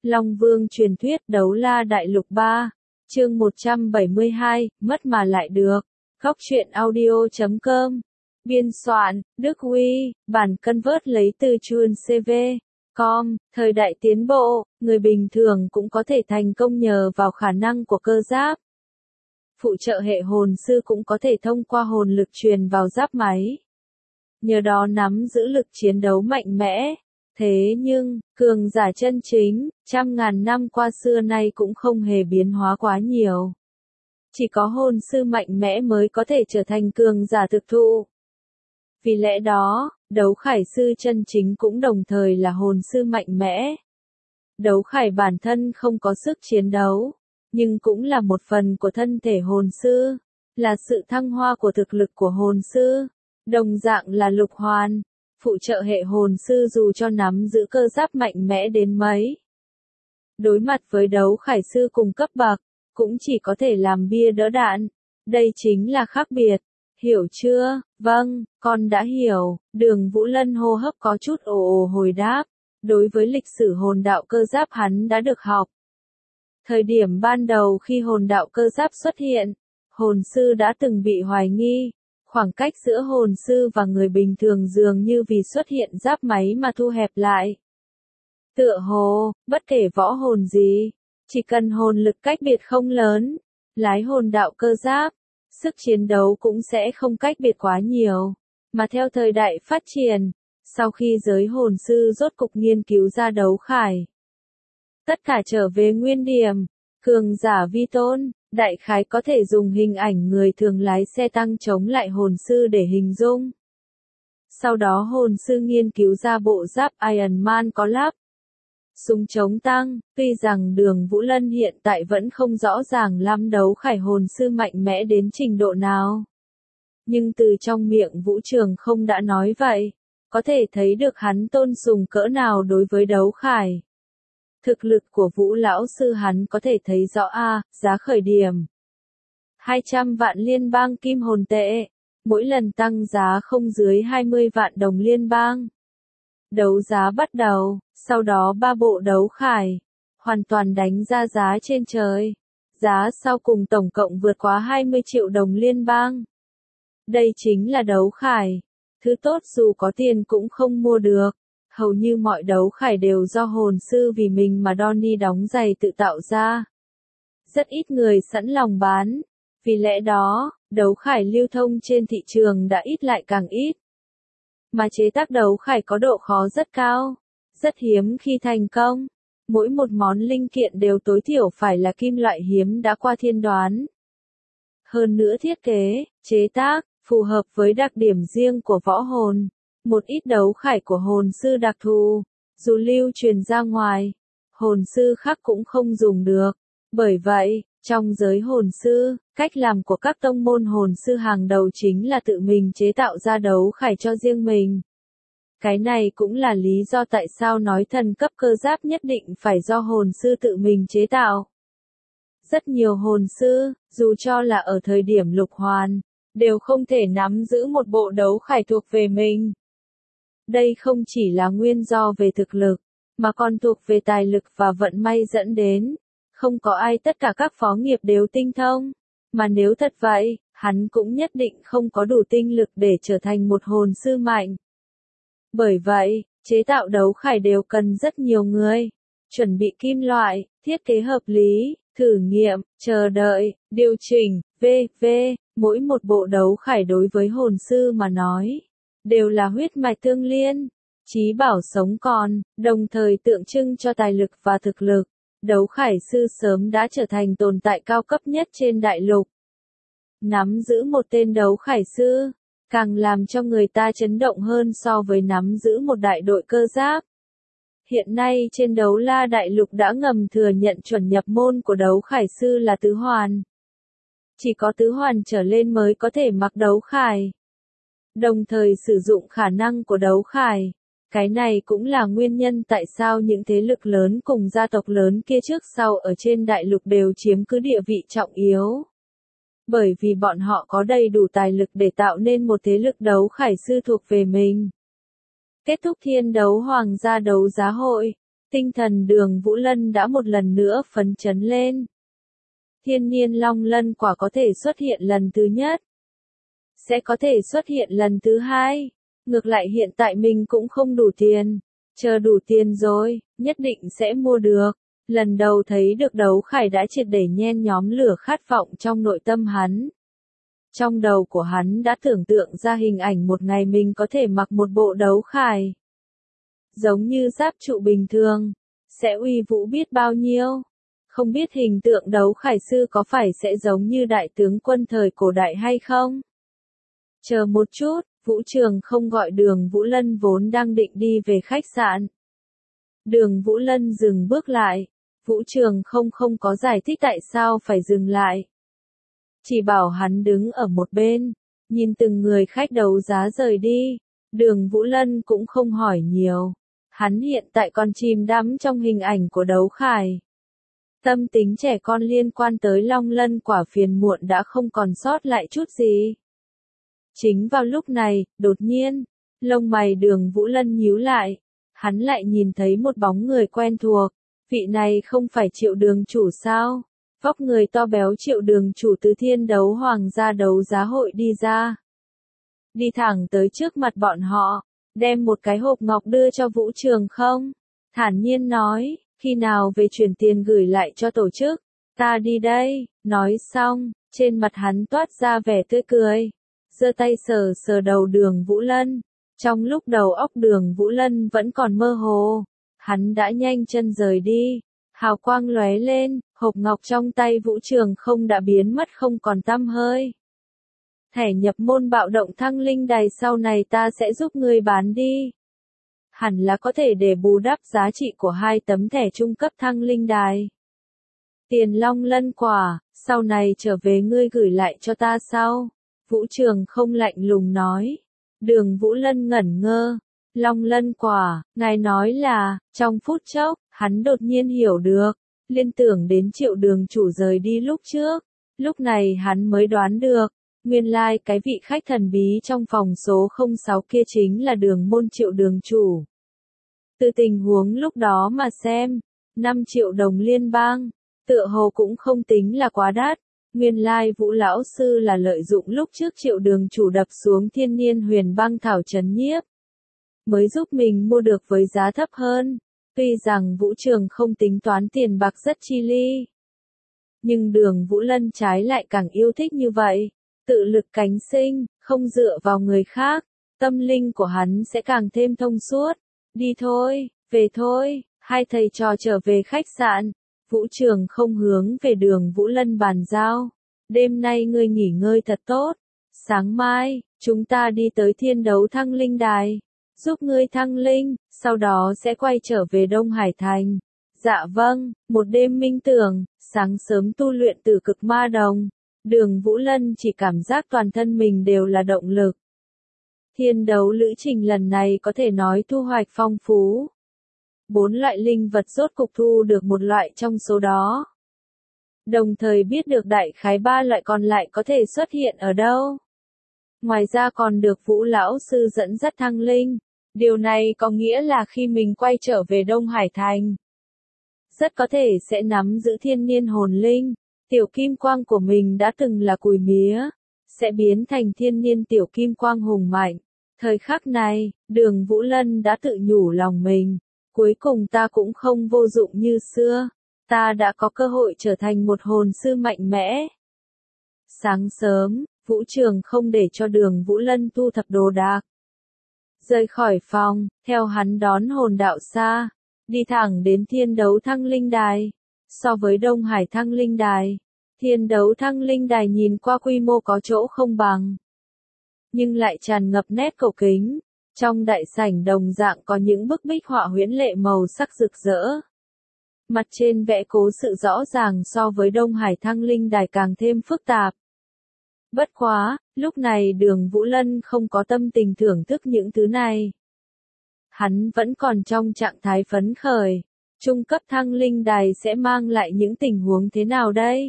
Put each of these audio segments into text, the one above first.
Long Vương truyền thuyết Đấu La Đại Lục 3, chương 172, mất mà lại được. Góc truyện audio.com. Biên soạn, Đức Huy, bản convert lấy từ chuan CV.com. Thời đại tiến bộ, người bình thường cũng có thể thành công nhờ vào khả năng của cơ giáp. Phụ trợ hệ hồn sư cũng có thể thông qua hồn lực truyền vào giáp máy. Nhờ đó nắm giữ lực chiến đấu mạnh mẽ. Thế nhưng, cường giả chân chính, trăm ngàn năm qua xưa nay cũng không hề biến hóa quá nhiều. Chỉ có hồn sư mạnh mẽ mới có thể trở thành cường giả thực thụ. Vì lẽ đó, đấu khải sư chân chính cũng đồng thời là hồn sư mạnh mẽ. Đấu khải bản thân không có sức chiến đấu, nhưng cũng là một phần của thân thể hồn sư, là sự thăng hoa của thực lực của hồn sư, đồng dạng là lục hoàn. Phụ trợ hệ hồn sư dù cho nắm giữ cơ giáp mạnh mẽ đến mấy, đối mặt với đấu khải sư cùng cấp bậc, cũng chỉ có thể làm bia đỡ đạn. Đây chính là khác biệt. Hiểu chưa? Vâng, con đã hiểu. Đường Vũ Lân hô hấp có chút ồ ồ hồi đáp. Đối với lịch sử hồn đạo cơ giáp hắn đã được học. Thời điểm ban đầu khi hồn đạo cơ giáp xuất hiện, hồn sư đã từng bị hoài nghi. Khoảng cách giữa hồn sư và người bình thường dường như vì xuất hiện giáp máy mà thu hẹp lại. Tựa hồ, bất kể võ hồn gì, chỉ cần hồn lực cách biệt không lớn, lái hồn đạo cơ giáp, sức chiến đấu cũng sẽ không cách biệt quá nhiều. Mà theo thời đại phát triển, sau khi giới hồn sư rốt cục nghiên cứu ra đấu khải, tất cả trở về nguyên điểm, cường giả vi tôn. Đại khái có thể dùng hình ảnh người thường lái xe tăng chống lại hồn sư để hình dung. Sau đó hồn sư nghiên cứu ra bộ giáp Iron Man có lắp súng chống tăng. Tuy rằng Đường Vũ Lân hiện tại vẫn không rõ ràng lắm đấu khải hồn sư mạnh mẽ đến trình độ nào, nhưng từ trong miệng Vũ Trường Không đã nói vậy, có thể thấy được hắn tôn sùng cỡ nào đối với đấu khải. Thực lực của Vũ lão sư hắn có thể thấy rõ giá khởi điểm 200 vạn liên bang kim hồn tệ, mỗi lần tăng giá không dưới 20 vạn đồng liên bang. Đấu giá bắt đầu, sau đó 3 bộ đấu khải, hoàn toàn đánh ra giá trên trời. Giá sau cùng tổng cộng vượt quá 20 triệu đồng liên bang. Đây chính là đấu khải, thứ tốt dù có tiền cũng không mua được. Hầu như mọi đấu khải đều do hồn sư vì mình mà Donnie đóng giày tự tạo ra. Rất ít người sẵn lòng bán. Vì lẽ đó, đấu khải lưu thông trên thị trường đã ít lại càng ít. Mà chế tác đấu khải có độ khó rất cao, rất hiếm khi thành công. Mỗi một món linh kiện đều tối thiểu phải là kim loại hiếm đã qua thiên đoán. Hơn nữa thiết kế, chế tác, phù hợp với đặc điểm riêng của võ hồn. Một ít đấu khải của hồn sư đặc thù, dù lưu truyền ra ngoài, hồn sư khác cũng không dùng được. Bởi vậy, trong giới hồn sư, cách làm của các tông môn hồn sư hàng đầu chính là tự mình chế tạo ra đấu khải cho riêng mình. Cái này cũng là lý do tại sao nói thần cấp cơ giáp nhất định phải do hồn sư tự mình chế tạo. Rất nhiều hồn sư, dù cho là ở thời điểm lục hoàn, đều không thể nắm giữ một bộ đấu khải thuộc về mình. Đây không chỉ là nguyên do về thực lực, mà còn thuộc về tài lực và vận may dẫn đến. Không có ai tất cả các phó nghiệp đều tinh thông, mà nếu thật vậy, hắn cũng nhất định không có đủ tinh lực để trở thành một hồn sư mạnh. Bởi vậy, chế tạo đấu khải đều cần rất nhiều người, chuẩn bị kim loại, thiết kế hợp lý, thử nghiệm, chờ đợi, điều chỉnh, v.v. Mỗi một bộ đấu khải đối với hồn sư mà nói, đều là huyết mạch tương liên, chí bảo sống còn, đồng thời tượng trưng cho tài lực và thực lực. Đấu khải sư sớm đã trở thành tồn tại cao cấp nhất trên đại lục. Nắm giữ một tên đấu khải sư, càng làm cho người ta chấn động hơn so với nắm giữ một đại đội cơ giáp. Hiện nay trên Đấu La Đại Lục đã ngầm thừa nhận chuẩn nhập môn của đấu khải sư là tứ hoàn. Chỉ có tứ hoàn trở lên mới có thể mặc đấu khải, đồng thời sử dụng khả năng của đấu khải. Cái này cũng là nguyên nhân tại sao những thế lực lớn cùng gia tộc lớn kia trước sau ở trên đại lục đều chiếm cứ địa vị trọng yếu. Bởi vì bọn họ có đầy đủ tài lực để tạo nên một thế lực đấu khải sư thuộc về mình. Kết thúc thiên đấu hoàng gia đấu giá hội, Tinh thần Đường Vũ Lân đã một lần nữa phấn chấn lên. Thiên niên long lân quả có thể xuất hiện lần thứ nhất. Sẽ có thể xuất hiện lần thứ hai. Ngược lại hiện tại mình cũng không đủ tiền. Chờ đủ tiền rồi, nhất định sẽ mua được. Lần đầu thấy được đấu khải đã triệt để nhen nhóm lửa khát vọng trong nội tâm hắn. Trong đầu của hắn đã tưởng tượng ra hình ảnh một ngày mình có thể mặc một bộ đấu khải. Giống như giáp trụ bình thường, sẽ uy vũ biết bao nhiêu. Không biết hình tượng đấu khải sư có phải sẽ giống như đại tướng quân thời cổ đại hay không? Chờ một chút, Vũ Trường không gọi Đường Vũ Lân vốn đang định đi về khách sạn. Đường Vũ Lân dừng bước lại. Vũ Trường không có giải thích tại sao phải dừng lại. Chỉ bảo hắn đứng ở một bên, nhìn từng người khách đấu giá rời đi. Đường Vũ Lân cũng không hỏi nhiều. Hắn hiện tại còn chìm đắm trong hình ảnh của đấu khải. Tâm tính trẻ con liên quan tới long lân quả phiền muộn đã không còn sót lại chút gì. Chính vào lúc này, đột nhiên, lông mày Đường Vũ Lân nhíu lại. Hắn lại nhìn thấy một bóng người quen thuộc. Vị này không phải Triệu Đường chủ sao? Vóc người to béo Triệu Đường chủ từ Thiên Đấu Hoàng gia đấu giá hội đi ra. Đi thẳng tới trước mặt bọn họ, đem một cái hộp ngọc đưa cho Vũ Trường không. Thản nhiên nói, khi nào về chuyển tiền gửi lại cho tổ chức, ta đi đây. Nói xong, trên mặt hắn toát ra vẻ tươi cười. Giơ tay sờ sờ đầu Đường Vũ Lân. Trong lúc đầu óc Đường Vũ Lân vẫn còn mơ hồ, hắn đã nhanh chân rời đi. Hào quang lóe lên, hộp ngọc trong tay Vũ Trường không đã biến mất không còn tăm hơi. Thẻ nhập môn bạo động thăng linh đài sau này ta sẽ giúp ngươi bán đi. Hẳn là có thể để bù đắp giá trị của 2 tấm thẻ trung cấp thăng linh đài. Tiền long lân quả, sau này trở về ngươi gửi lại cho ta sau. Vũ Trường không lạnh lùng nói. Đường Vũ Lân ngẩn ngơ. Long lân quả, ngài nói là, trong phút chốc, hắn đột nhiên hiểu được. Liên tưởng đến Triệu Đường chủ rời đi lúc trước. Lúc này hắn mới đoán được. Nguyên lai cái vị khách thần bí trong phòng số 06 kia chính là Đường môn Triệu Đường chủ. Từ tình huống lúc đó mà xem, 5 triệu đồng liên bang, tựa hồ cũng không tính là quá đắt. Nguyên lai Vũ lão sư là lợi dụng lúc trước Triệu Đường chủ đập xuống Thiên Niên Huyền Băng thảo trấn nhiếp, mới giúp mình mua được với giá thấp hơn. Tuy rằng Vũ Trường không tính toán tiền bạc rất chi ly, nhưng Đường Vũ Lân trái lại càng yêu thích như vậy. Tự lực cánh sinh, không dựa vào người khác, tâm linh của hắn sẽ càng thêm thông suốt. Đi thôi, về thôi. Hai thầy trò trở về khách sạn. Vũ Trường không hướng về Đường Vũ Lân bàn giao. Đêm nay ngươi nghỉ ngơi thật tốt. Sáng mai, chúng ta đi tới Thiên Đấu Thăng Linh Đài, giúp ngươi thăng linh, sau đó sẽ quay trở về Đông Hải Thành. Dạ vâng, một đêm minh tưởng, sáng sớm tu luyện Tử Cực Ma Đồng. Đường Vũ Lân chỉ cảm giác toàn thân mình đều là động lực. Thiên đấu lữ trình lần này có thể nói thu hoạch phong phú. 4 loại linh vật rốt cục thu được một loại trong số đó. Đồng thời biết được đại khái 3 loại còn lại có thể xuất hiện ở đâu. Ngoài ra còn được Vũ lão sư dẫn dắt thăng linh. Điều này có nghĩa là khi mình quay trở về Đông Hải Thành, rất có thể sẽ nắm giữ thiên niên hồn linh. Tiểu kim quang của mình đã từng là cùi mía, sẽ biến thành thiên niên tiểu kim quang hùng mạnh. Thời khắc này, Đường Vũ Lân đã tự nhủ lòng mình, cuối cùng ta cũng không vô dụng như xưa, ta đã có cơ hội trở thành một hồn sư mạnh mẽ. Sáng sớm, Vũ Trường không để cho Đường Vũ Lân thu thập đồ đạc. Rời khỏi phòng, theo hắn đón hồn đạo xa, đi thẳng đến Thiên Đấu Thăng Linh Đài. So với Đông Hải Thăng Linh Đài, Thiên Đấu Thăng Linh Đài nhìn qua quy mô có chỗ không bằng, nhưng lại tràn ngập nét cổ kính. Trong đại sảnh đồng dạng có những bức bích họa huyễn lệ màu sắc rực rỡ. Mặt trên vẽ cố sự rõ ràng so với Đông Hải Thăng Linh Đài càng thêm phức tạp. Bất quá, lúc này Đường Vũ Lân không có tâm tình thưởng thức những thứ này. Hắn vẫn còn trong trạng thái phấn khởi. Trung cấp thăng linh đài sẽ mang lại những tình huống thế nào đây?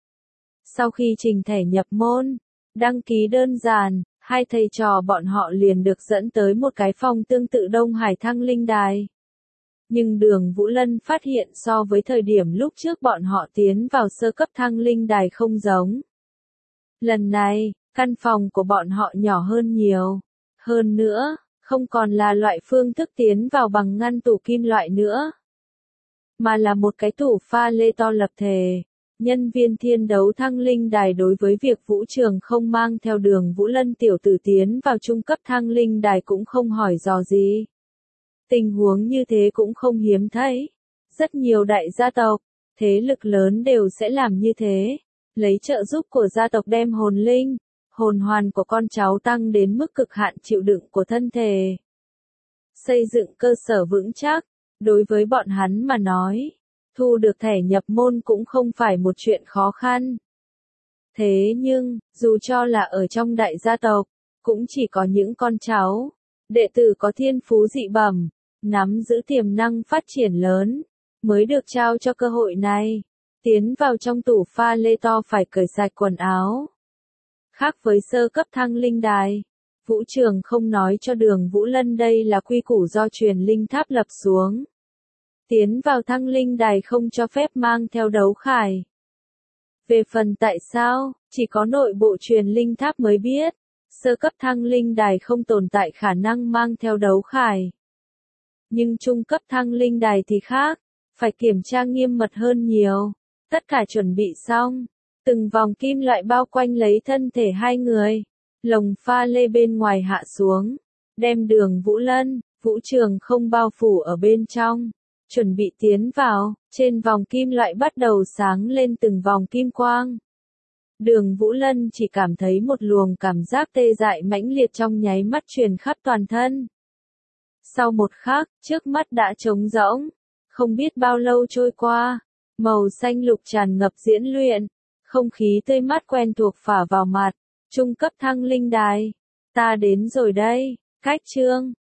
Sau khi trình thẻ nhập môn, đăng ký đơn giản, hai thầy trò bọn họ liền được dẫn tới một cái phòng tương tự Đông Hải Thăng Linh Đài. Nhưng Đường Vũ Lân phát hiện so với thời điểm lúc trước bọn họ tiến vào sơ cấp thăng linh đài không giống. Lần này, căn phòng của bọn họ nhỏ hơn nhiều. Hơn nữa, không còn là loại phương thức tiến vào bằng ngăn tủ kim loại nữa, mà là một cái tủ pha lê to lập thể. Nhân viên thiên đấu thăng linh đài đối với việc Vũ Trường không mang theo Đường Vũ Lân tiểu tử tiến vào trung cấp thăng linh đài cũng không hỏi dò gì. Tình huống như thế cũng không hiếm thấy. Rất nhiều đại gia tộc, thế lực lớn đều sẽ làm như thế. Lấy trợ giúp của gia tộc đem hồn linh, hồn hoàn của con cháu tăng đến mức cực hạn chịu đựng của thân thể. Xây dựng cơ sở vững chắc, đối với bọn hắn mà nói, thu được thẻ nhập môn cũng không phải một chuyện khó khăn. Thế nhưng, dù cho là ở trong đại gia tộc, cũng chỉ có những con cháu, đệ tử có thiên phú dị bẩm, nắm giữ tiềm năng phát triển lớn, mới được trao cho cơ hội này. Tiến vào trong tủ pha lê to phải cởi sạch quần áo. Khác với sơ cấp thăng linh đài, Vũ Trường không nói cho Đường Vũ Lân đây là quy củ do truyền linh tháp lập xuống. Tiến vào thăng linh đài không cho phép mang theo đấu khải. Về phần tại sao, chỉ có nội bộ truyền linh tháp mới biết, sơ cấp thăng linh đài không tồn tại khả năng mang theo đấu khải. Nhưng trung cấp thăng linh đài thì khác, phải kiểm tra nghiêm mật hơn nhiều. Tất cả chuẩn bị xong, từng vòng kim loại bao quanh lấy thân thể hai người, lồng pha lê bên ngoài hạ xuống, đem Đường Vũ Lân, Vũ Trường không bao phủ ở bên trong, chuẩn bị tiến vào. Trên vòng kim loại bắt đầu sáng lên từng vòng kim quang. Đường Vũ Lân chỉ cảm thấy một luồng cảm giác tê dại mãnh liệt trong nháy mắt truyền khắp toàn thân. Sau một khắc, trước mắt đã trống rỗng, không biết bao lâu trôi qua, màu xanh lục tràn ngập diễn luyện, không khí tươi mát quen thuộc phả vào mặt. Trung cấp thăng linh đài, ta đến rồi đây. Cách chương